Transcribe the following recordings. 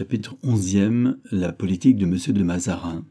Chapitre 11e. La politique de M. de Mazarin.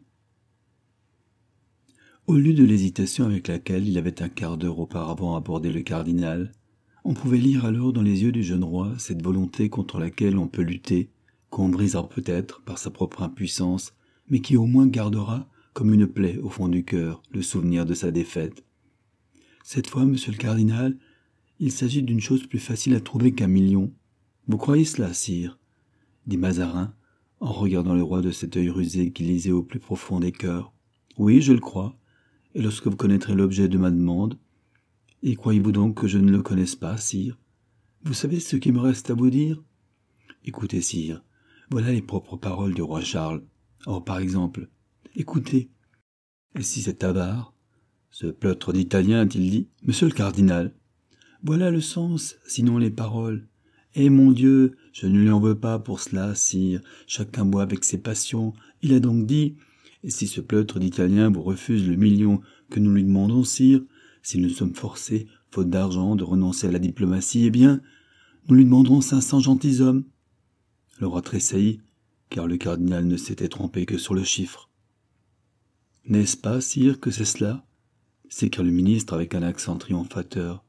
Au lieu de l'hésitation avec laquelle il avait un quart d'heure auparavant abordé le cardinal, on pouvait lire alors dans les yeux du jeune roi cette volonté contre laquelle on peut lutter, qu'on brisera peut-être par sa propre impuissance, mais qui au moins gardera, comme une plaie au fond du cœur, le souvenir de sa défaite. Cette fois, monsieur le cardinal, il s'agit d'une chose plus facile à trouver qu'un million. Vous croyez cela, sire ? Dit Mazarin, en regardant le roi de cet œil rusé qui lisait au plus profond des cœurs. Oui, je le crois, et lorsque vous connaîtrez l'objet de ma demande, et croyez-vous donc que je ne le connaisse pas, sire ? Vous savez ce qu'il me reste à vous dire ? Écoutez, sire, voilà les propres paroles du roi Charles. Or, par exemple, écoutez. Et si cet avare, ce pleutre d'Italien, a-t-il dit, monsieur le cardinal, voilà le sens, sinon les paroles. Eh mon Dieu, je ne lui en veux pas pour cela, sire, chacun boit avec ses passions. Il a donc dit, et si ce pleutre d'Italien vous refuse le million que nous lui demandons, sire, si nous sommes forcés, faute d'argent, de renoncer à la diplomatie, eh bien, nous lui demanderons 500 gentilshommes. Le roi tressaillit, car le cardinal ne s'était trompé que sur le chiffre. N'est-ce pas, sire, que c'est cela ? s'écria le ministre avec un accent triomphateur.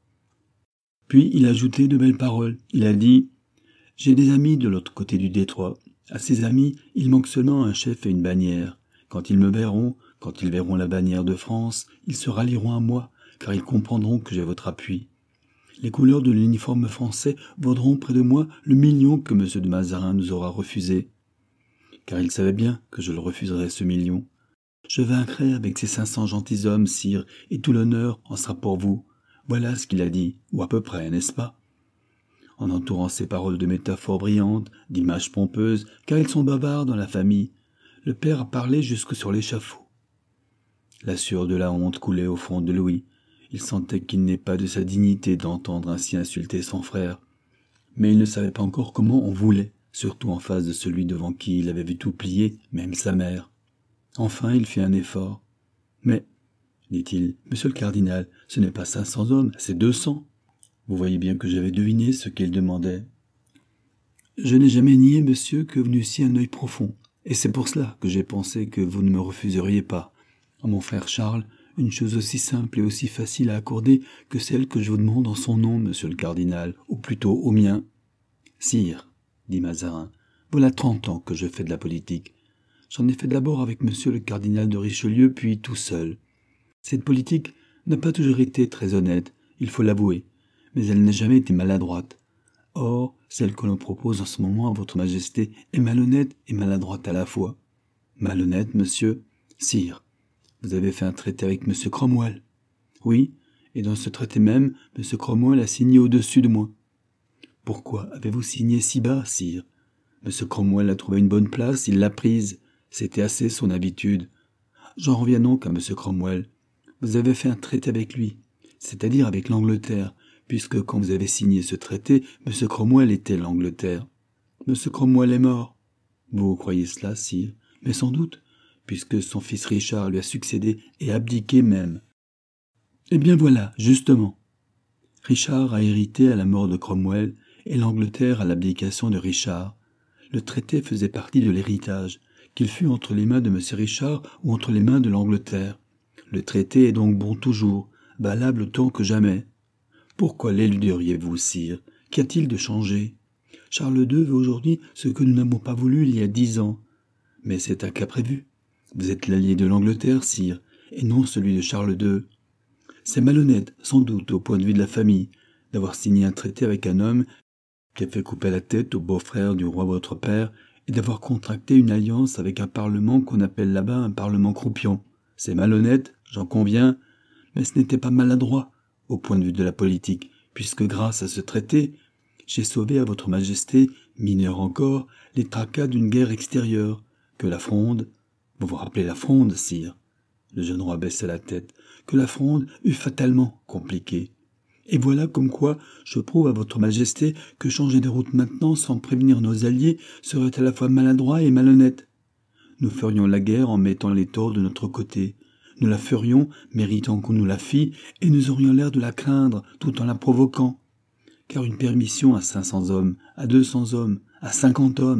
Puis il ajoutait de belles paroles. Il a dit « J'ai des amis de l'autre côté du détroit. À ces amis, il manque seulement un chef et une bannière. Quand ils me verront, quand ils verront la bannière de France, ils se rallieront à moi, car ils comprendront que j'ai votre appui. Les couleurs de l'uniforme français vaudront près de moi le million que M. de Mazarin nous aura refusé. Car il savait bien que je le refuserais, ce million. Je vaincrai avec ces 500 gentilshommes, sire, et tout l'honneur en sera pour vous. Voilà ce qu'il a dit, ou à peu près, n'est-ce pas ? En entourant ses paroles de métaphores brillantes, d'images pompeuses, car ils sont bavards dans la famille, le père a parlé jusque sur l'échafaud. La sueur de la honte coulait au front de Louis. Il sentait qu'il n'est pas de sa dignité d'entendre ainsi insulter son frère. Mais il ne savait pas encore comment on voulait, surtout en face de celui devant qui il avait vu tout plier, même sa mère. Enfin, il fit un effort. Mais, dit-il, monsieur le cardinal, ce n'est pas 500 hommes, c'est 200. Vous voyez bien que j'avais deviné ce qu'il demandait. Je n'ai jamais nié, monsieur, que vous n'eussiez un œil profond, et c'est pour cela que j'ai pensé que vous ne me refuseriez pas. À mon frère Charles, une chose aussi simple et aussi facile à accorder que celle que je vous demande en son nom, monsieur le cardinal, ou plutôt au mien. Sire, dit Mazarin, voilà 30 ans que je fais de la politique. J'en ai fait d'abord avec monsieur le cardinal de Richelieu, puis tout seul. Cette politique n'a pas toujours été très honnête, il faut l'avouer, mais elle n'a jamais été maladroite. Or, celle que l'on propose en ce moment à votre majesté est malhonnête et maladroite à la fois. Malhonnête, monsieur ? Sire, vous avez fait un traité avec monsieur Cromwell. Oui, et dans ce traité même, monsieur Cromwell a signé au-dessus de moi. Pourquoi avez-vous signé si bas, sire ? Monsieur Cromwell a trouvé une bonne place, il l'a prise. C'était assez son habitude. J'en reviens donc à monsieur Cromwell. Vous avez fait un traité avec lui, c'est-à-dire avec l'Angleterre, puisque quand vous avez signé ce traité, M. Cromwell était l'Angleterre. M. Cromwell est mort. Vous croyez cela, sire ? Mais sans doute, puisque son fils Richard lui a succédé et abdiqué même. Eh bien voilà, justement. Richard a hérité à la mort de Cromwell et l'Angleterre à l'abdication de Richard. Le traité faisait partie de l'héritage, qu'il fût entre les mains de M. Richard ou entre les mains de l'Angleterre. Le traité est donc bon toujours, valable autant que jamais. Pourquoi l'éluderiez-vous, sire ? Qu'y a-t-il de changé ? Charles II veut aujourd'hui ce que nous n'avons pas voulu il y a 10 ans. Mais c'est un cas prévu. Vous êtes l'allié de l'Angleterre, sire, et non celui de Charles II. C'est malhonnête, sans doute, au point de vue de la famille, d'avoir signé un traité avec un homme qui a fait couper la tête au beau-frère du roi votre père et d'avoir contracté une alliance avec un parlement qu'on appelle là-bas un parlement croupion. C'est malhonnête, j'en conviens, mais ce n'était pas maladroit au point de vue de la politique, puisque grâce à ce traité, j'ai sauvé à votre majesté, mineur encore, les tracas d'une guerre extérieure, que la Fronde, vous vous rappelez la Fronde, sire, le jeune roi baissa la tête, que la Fronde eût fatalement compliquée. Et voilà comme quoi je prouve à votre majesté que changer de route maintenant sans prévenir nos alliés serait à la fois maladroit et malhonnête. Nous ferions la guerre en mettant les torts de notre côté. Nous la ferions, méritant qu'on nous la fît, et nous aurions l'air de la craindre tout en la provoquant. Car une permission à 500 hommes, à 200 hommes, à 50 hommes,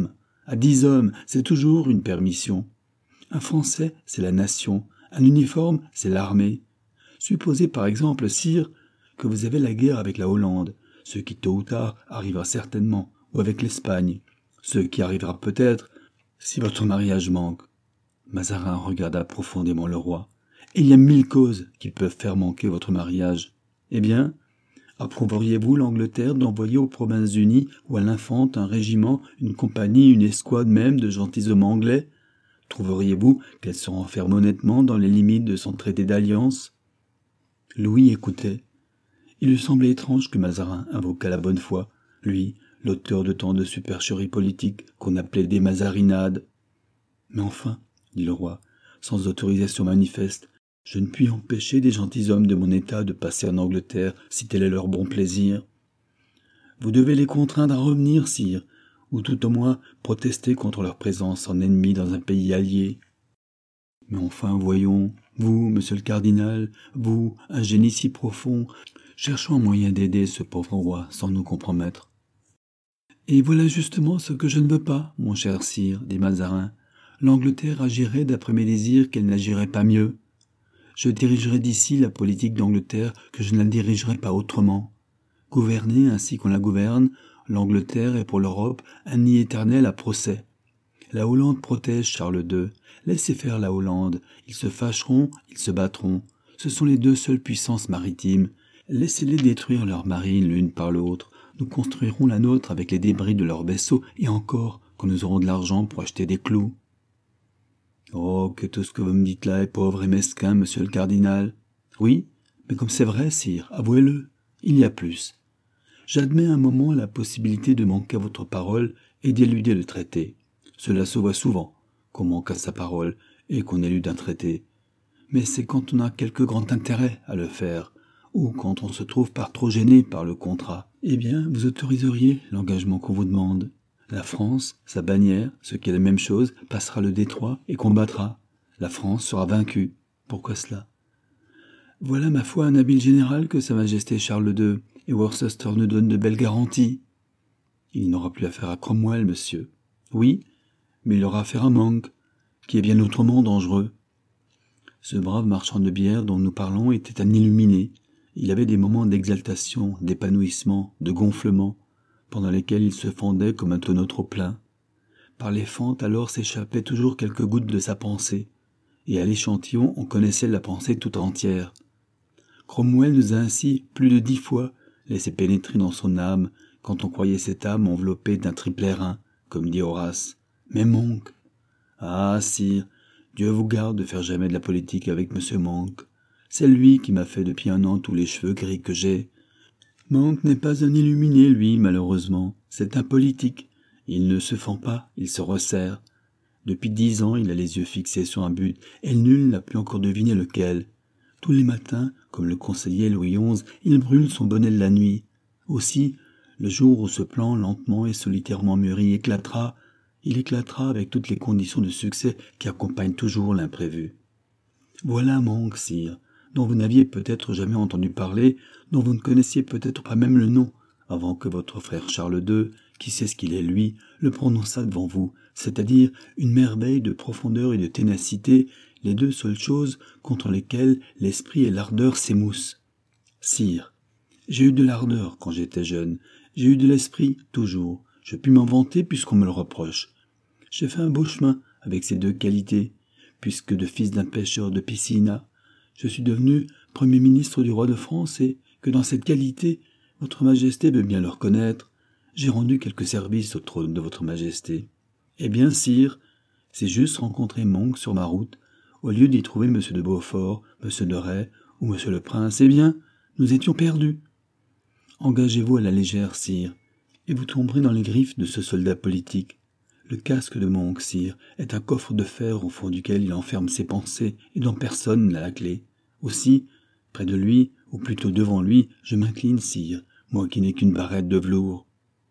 À 10 hommes, c'est toujours une permission. Un Français, c'est la nation. Un uniforme, c'est l'armée. Supposez par exemple, sire, que vous avez la guerre avec la Hollande, ce qui tôt ou tard arrivera certainement, ou avec l'Espagne, ce qui arrivera peut-être si votre mariage manque. Mazarin regarda profondément le roi. Il y a 1000 causes qui peuvent faire manquer votre mariage. Eh bien, approuveriez-vous l'Angleterre d'envoyer aux Provinces-Unies ou à l'Infante un régiment, une compagnie, une escouade même de gentilshommes anglais? Trouveriez-vous qu'elle se renferme honnêtement dans les limites de son traité d'alliance? Louis écoutait. Il lui semblait étrange que Mazarin invoquât la bonne foi, lui, l'auteur de tant de supercheries politiques qu'on appelait des mazarinades. Mais enfin, dit le roi, sans autorisation manifeste, je ne puis empêcher des gentilshommes de mon état de passer en Angleterre si tel est leur bon plaisir. Vous devez les contraindre à revenir, sire, ou tout au moins protester contre leur présence en ennemi dans un pays allié. Mais enfin, voyons, vous, monsieur le cardinal, vous, un génie si profond, cherchons un moyen d'aider ce pauvre roi sans nous compromettre. Et voilà justement ce que je ne veux pas, mon cher sire, dit Mazarin. L'Angleterre agirait d'après mes désirs qu'elle n'agirait pas mieux. Je dirigerai d'ici la politique d'Angleterre que je ne la dirigerai pas autrement. Gouvernée ainsi qu'on la gouverne, l'Angleterre est pour l'Europe un nid éternel à procès. La Hollande protège Charles II. Laissez faire la Hollande. Ils se fâcheront, ils se battront. Ce sont les deux seules puissances maritimes. Laissez-les détruire leur marine l'une par l'autre. Nous construirons la nôtre avec les débris de leurs vaisseaux, et encore, quand nous aurons de l'argent pour acheter des clous. Oh, que tout ce que vous me dites là est pauvre et mesquin, monsieur le cardinal. Oui, mais comme c'est vrai, sire, avouez-le, il y a plus. J'admets un moment la possibilité de manquer à votre parole et d'éluder le traité. Cela se voit souvent, qu'on manque à sa parole et qu'on élude un traité. Mais c'est quand on a quelque grand intérêt à le faire, ou quand on se trouve par trop gêné par le contrat. Eh bien, vous autoriseriez l'engagement qu'on vous demande. La France, sa bannière, ce qui est la même chose, passera le détroit et combattra. La France sera vaincue. Pourquoi cela? Voilà ma foi un habile général que Sa Majesté Charles II, et Worcester nous donne de belles garanties. Il n'aura plus affaire à Cromwell, monsieur. Oui, mais il aura affaire à Monk, qui est bien autrement dangereux. Ce brave marchand de bière dont nous parlons était un illuminé. Il avait des moments d'exaltation, d'épanouissement, de gonflement, pendant lesquels il se fondait comme un tonneau trop plein. Par les fentes alors s'échappaient toujours quelques gouttes de sa pensée, et à l'échantillon on connaissait la pensée tout entière. Cromwell nous a ainsi plus de 10 fois laissé pénétrer dans son âme, quand on croyait cette âme enveloppée d'un triple airain, comme dit Horace. Mais Monk, ah, sire, Dieu vous garde de faire jamais de la politique avec M. Monk. C'est lui qui m'a fait depuis 1 an tous les cheveux gris que j'ai. Monk n'est pas un illuminé, lui, malheureusement. C'est un politique. Il ne se fend pas, il se resserre. Depuis 10 ans, il a les yeux fixés sur un but, et nul n'a pu encore deviner lequel. Tous les matins, comme le conseillait Louis XI, il brûle son bonnet de la nuit. Aussi, le jour où ce plan lentement et solitairement mûri éclatera, il éclatera avec toutes les conditions de succès qui accompagnent toujours l'imprévu. Voilà Monk, sire, dont vous n'aviez peut-être jamais entendu parler, dont vous ne connaissiez peut-être pas même le nom, avant que votre frère Charles II, qui sait ce qu'il est lui, le prononçât devant vous, c'est-à-dire une merveille de profondeur et de ténacité, les deux seules choses contre lesquelles l'esprit et l'ardeur s'émoussent. Sire, j'ai eu de l'ardeur quand j'étais jeune, j'ai eu de l'esprit toujours, je puis m'en vanter puisqu'on me le reproche. J'ai fait un beau chemin avec ces deux qualités, puisque de fils d'un pêcheur de piscina, je suis devenu Premier ministre du roi de France et que dans cette qualité, votre Majesté veut bien le reconnaître, j'ai rendu quelques services au trône de votre Majesté. Eh bien, sire, c'est juste rencontrer Monk sur ma route, au lieu d'y trouver M. de Beaufort, M. de Rais ou M. le Prince, eh bien, nous étions perdus. Engagez-vous à la légère, sire, et vous tomberez dans les griffes de ce soldat politique. Le casque de Monk, sire, est un coffre de fer au fond duquel il enferme ses pensées et dont personne n'a la clé. Aussi, près de lui, ou plutôt devant lui, je m'incline, sire, moi qui n'ai qu'une barrette de velours.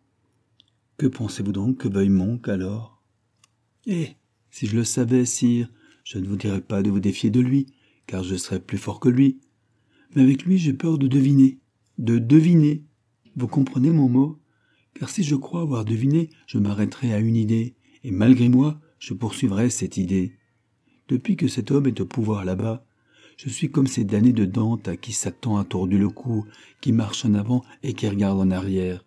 Que pensez-vous donc que veuille Monk, alors? Eh, si je le savais, sire, je ne vous dirais pas de vous défier de lui, car je serais plus fort que lui. Mais avec lui, j'ai peur de deviner. De deviner. Vous comprenez mon mot? Car si je crois avoir deviné, je m'arrêterai à une idée, et malgré moi, je poursuivrai cette idée. Depuis que cet homme est au pouvoir là-bas, je suis comme ces damnés de Dante à qui Satan a tordu le cou, qui marchent en avant et qui regardent en arrière.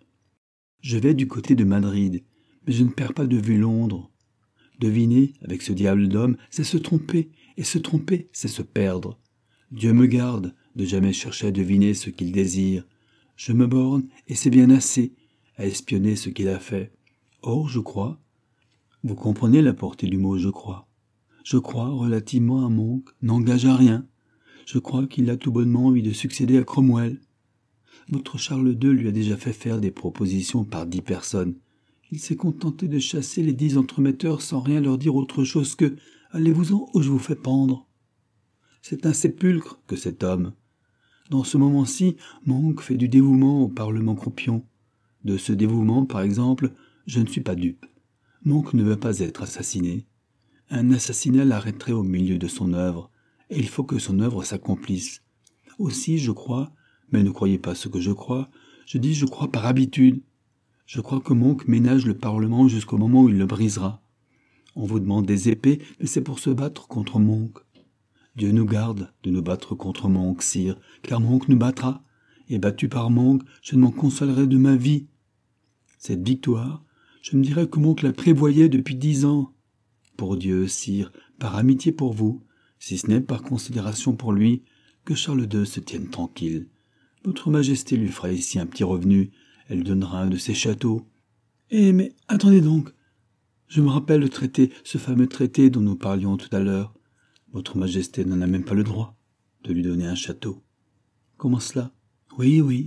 Je vais du côté de Madrid, mais je ne perds pas de vue Londres. Deviner, avec ce diable d'homme, c'est se tromper, et se tromper, c'est se perdre. Dieu me garde de jamais chercher à deviner ce qu'il désire. Je me borne, et c'est bien assez, à espionner ce qu'il a fait. Or, je crois, vous comprenez la portée du mot « je crois ». Je crois, relativement à Monk, n'engage à rien. Je crois qu'il a tout bonnement envie de succéder à Cromwell. Votre Charles II lui a déjà fait faire des propositions par 10 personnes. Il s'est contenté de chasser les 10 entremetteurs sans rien leur dire autre chose que « allez-vous-en ou je vous fais pendre ». C'est un sépulcre que cet homme. Dans ce moment-ci, Monk fait du dévouement au Parlement croupion. De ce dévouement, par exemple, je ne suis pas dupe. Monk ne veut pas être assassiné. Un assassinat l'arrêterait au milieu de son œuvre, et il faut que son œuvre s'accomplisse. Aussi, je crois, mais ne croyez pas ce que je crois, je dis je crois par habitude. Je crois que Monk ménage le Parlement jusqu'au moment où il le brisera. On vous demande des épées, mais c'est pour se battre contre Monk. Dieu nous garde de nous battre contre Monk, sire, car Monk nous battra, et battu par Monk, je ne m'en consolerai de ma vie. Cette victoire, je me dirais que Monk la prévoyait depuis 10 ans. Pour Dieu, sire, par amitié pour vous, si ce n'est par considération pour lui, que Charles II se tienne tranquille. Votre Majesté lui fera ici un petit revenu, elle lui donnera un de ses châteaux. Eh, mais attendez donc, je me rappelle le traité, ce fameux traité dont nous parlions tout à l'heure. Votre Majesté n'en a même pas le droit de lui donner un château. Comment cela? Oui, oui.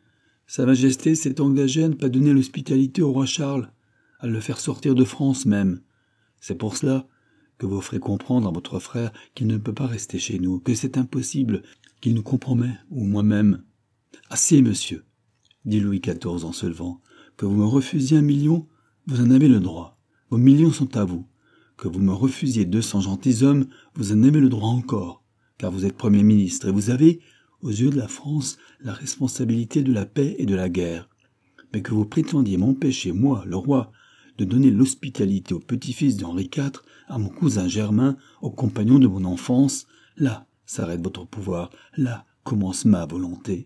Sa Majesté s'est engagée à ne pas donner l'hospitalité au roi Charles, à le faire sortir de France même. C'est pour cela que vous ferez comprendre à votre frère qu'il ne peut pas rester chez nous, que c'est impossible, qu'il nous compromet, ou moi-même. Assez, monsieur, dit Louis XIV en se levant. Que vous me refusiez 1 million, vous en avez le droit. Vos millions sont à vous. Que vous me refusiez 200 gentilshommes, vous en avez le droit encore, car vous êtes Premier ministre et vous avez, aux yeux de la France, la responsabilité de la paix et de la guerre. Mais que vous prétendiez m'empêcher, moi, le roi, de donner l'hospitalité au petit-fils d'Henri IV, à mon cousin Germain, au compagnon de mon enfance, là s'arrête votre pouvoir, là commence ma volonté.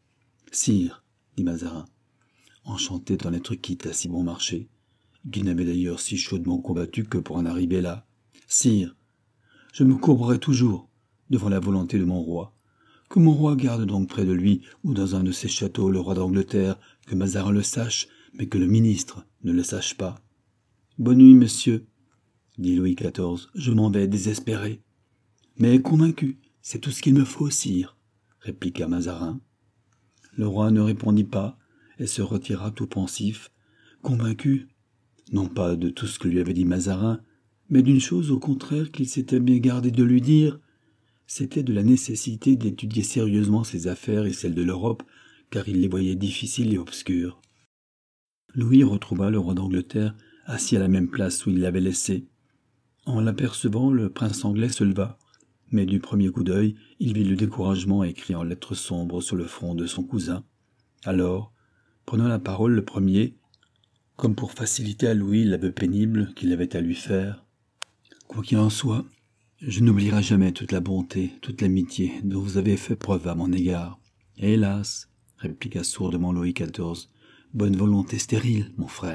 Sire, dit Mazarin, enchanté d'en être quitte à si bon marché, qui n'avait d'ailleurs si chaudement combattu que pour en arriver là. Sire, je me courberai toujours devant la volonté de mon roi. Que mon roi garde donc près de lui ou dans un de ses châteaux le roi d'Angleterre, que Mazarin le sache, mais que le ministre ne le sache pas. Bonne nuit, monsieur, dit Louis XIV, je m'en vais désespéré. Mais convaincu, c'est tout ce qu'il me faut, sire, répliqua Mazarin. Le roi ne répondit pas et se retira tout pensif, convaincu, non pas de tout ce que lui avait dit Mazarin, mais d'une chose au contraire qu'il s'était bien gardé de lui dire, c'était de la nécessité d'étudier sérieusement ses affaires et celles de l'Europe, car il les voyait difficiles et obscures. Louis retrouva le roi d'Angleterre assis à la même place où il l'avait laissé. En l'apercevant, le prince anglais se leva, mais du premier coup d'œil, il vit le découragement écrit en lettres sombres sur le front de son cousin. Alors, prenant la parole le premier, comme pour faciliter à Louis l'aveu pénible qu'il avait à lui faire, « Quoi qu'il en soit, je n'oublierai jamais toute la bonté, toute l'amitié dont vous avez fait preuve à mon égard. Et hélas, répliqua sourdement Louis XIV, bonne volonté stérile, mon frère. »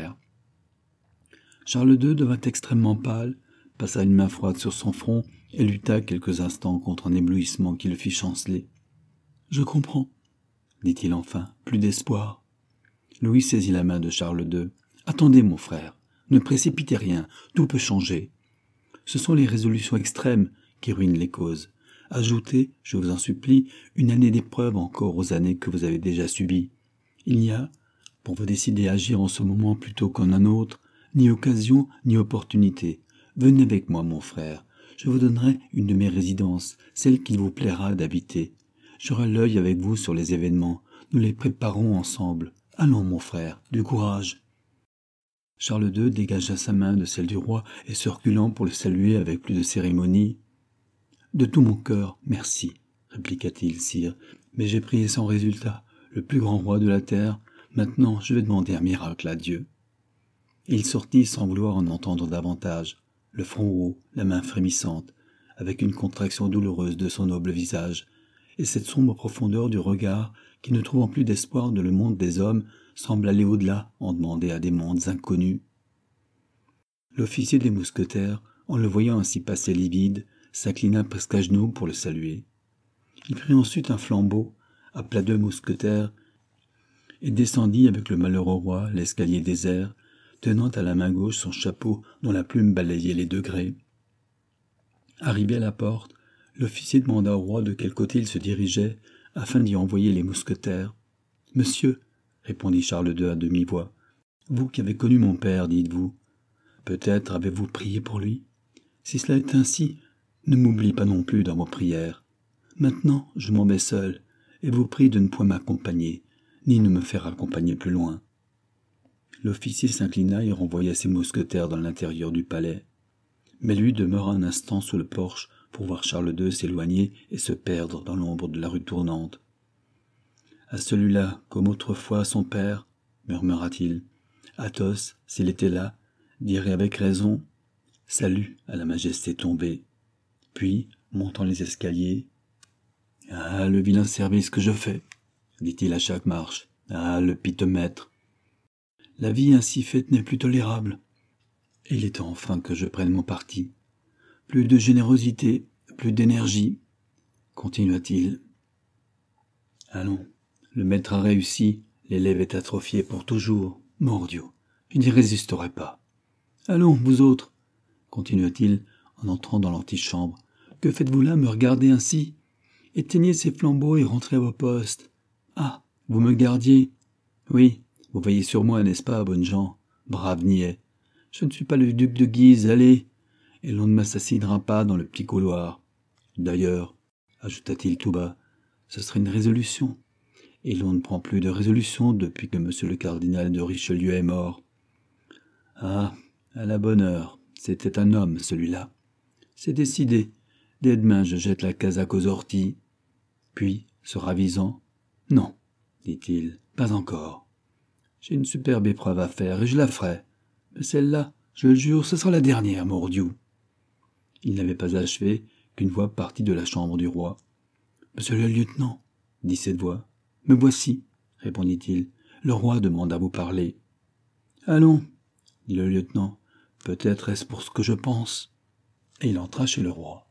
Charles II devint extrêmement pâle, passa une main froide sur son front et lutta quelques instants contre un éblouissement qui le fit chanceler. « Je comprends, » dit-il enfin, plus d'espoir. Louis saisit la main de Charles II. « Attendez, mon frère, ne précipitez rien, tout peut changer. Ce sont les résolutions extrêmes qui ruinent les causes. Ajoutez, je vous en supplie, une année d'épreuve encore aux années que vous avez déjà subies. Il n'y a, pour vous décider à agir en ce moment plutôt qu'en un autre, ni occasion ni opportunité. Venez avec moi, mon frère. Je vous donnerai une de mes résidences, celle qu'il vous plaira d'habiter. J'aurai l'œil avec vous sur les événements. Nous les préparons ensemble. Allons, mon frère, du courage. » Charles II dégagea sa main de celle du roi et se reculant pour le saluer avec plus de cérémonie. « De tout mon cœur, merci, répliqua-t-il, sire, mais j'ai prié sans résultat, le plus grand roi de la terre. Maintenant, je vais demander un miracle à Dieu. » et il sortit sans vouloir en entendre davantage, le front haut, la main frémissante, avec une contraction douloureuse de son noble visage, et cette sombre profondeur du regard qui, ne trouvant plus d'espoir dans le monde des hommes, semble aller au-delà, en demander à des mondes inconnus. L'officier des mousquetaires, en le voyant ainsi passer livide, s'inclina presque à genoux pour le saluer. Il prit ensuite un flambeau, appela 2 mousquetaires, et descendit avec le malheureux roi l'escalier désert, tenant à la main gauche son chapeau dont la plume balayait les degrés. Arrivé à la porte, l'officier demanda au roi de quel côté il se dirigeait, afin d'y envoyer les mousquetaires. « Monsieur, » répondit Charles II à demi-voix, « vous qui avez connu mon père, dites-vous, peut-être avez-vous prié pour lui? Si cela est ainsi, ne m'oublie pas non plus dans vos prières. Maintenant, je m'en vais seul, et vous prie de ne point m'accompagner, ni ne me faire accompagner plus loin. » L'officier s'inclina et renvoya ses mousquetaires dans l'intérieur du palais. Mais lui demeura un instant sous le porche pour voir Charles II s'éloigner et se perdre dans l'ombre de la rue tournante. « À celui-là, comme autrefois son père, murmura-t-il. Athos, s'il était là, dirait avec raison « Salut à la majesté tombée ». Puis, montant les escaliers, « Ah, le vilain service que je fais !» dit-il à chaque marche. « Ah, le piteux maître ! La vie ainsi faite n'est plus tolérable. Et il est temps enfin que je prenne mon parti. Plus de générosité, plus d'énergie, continua-t-il. Allons, le maître a réussi, l'élève est atrophié pour toujours. Mordieu, je n'y résisterai pas. Allons, vous autres, continua-t-il en entrant dans l'antichambre. Que faites-vous là, me regarder ainsi? Éteignez ces flambeaux et rentrez à vos postes. Ah, vous me gardiez? Oui, vous veillez sur moi, n'est-ce pas, bonnes gens? Brave niais. Je ne suis pas le duc de Guise, allez, et l'on ne m'assassinera pas dans le petit couloir. D'ailleurs, ajouta-t-il tout bas, ce serait une résolution, et l'on ne prend plus de résolution depuis que monsieur le cardinal de Richelieu est mort. Ah, à la bonne heure, c'était un homme, celui-là. C'est décidé, dès demain je jette la casaque aux orties. Puis, se ravisant, « Non, dit-il, pas encore. J'ai une superbe épreuve à faire, et je la ferai. Mais celle-là, je le jure, ce sera la dernière, mordiou. » Il n'avait pas achevé qu'une voix partit de la chambre du roi. « Monsieur le lieutenant, » dit cette voix. « Me voici, » répondit-il. « Le roi demande à vous parler. »« Allons, » dit le lieutenant. « Peut-être est-ce pour ce que je pense. » Et il entra chez le roi.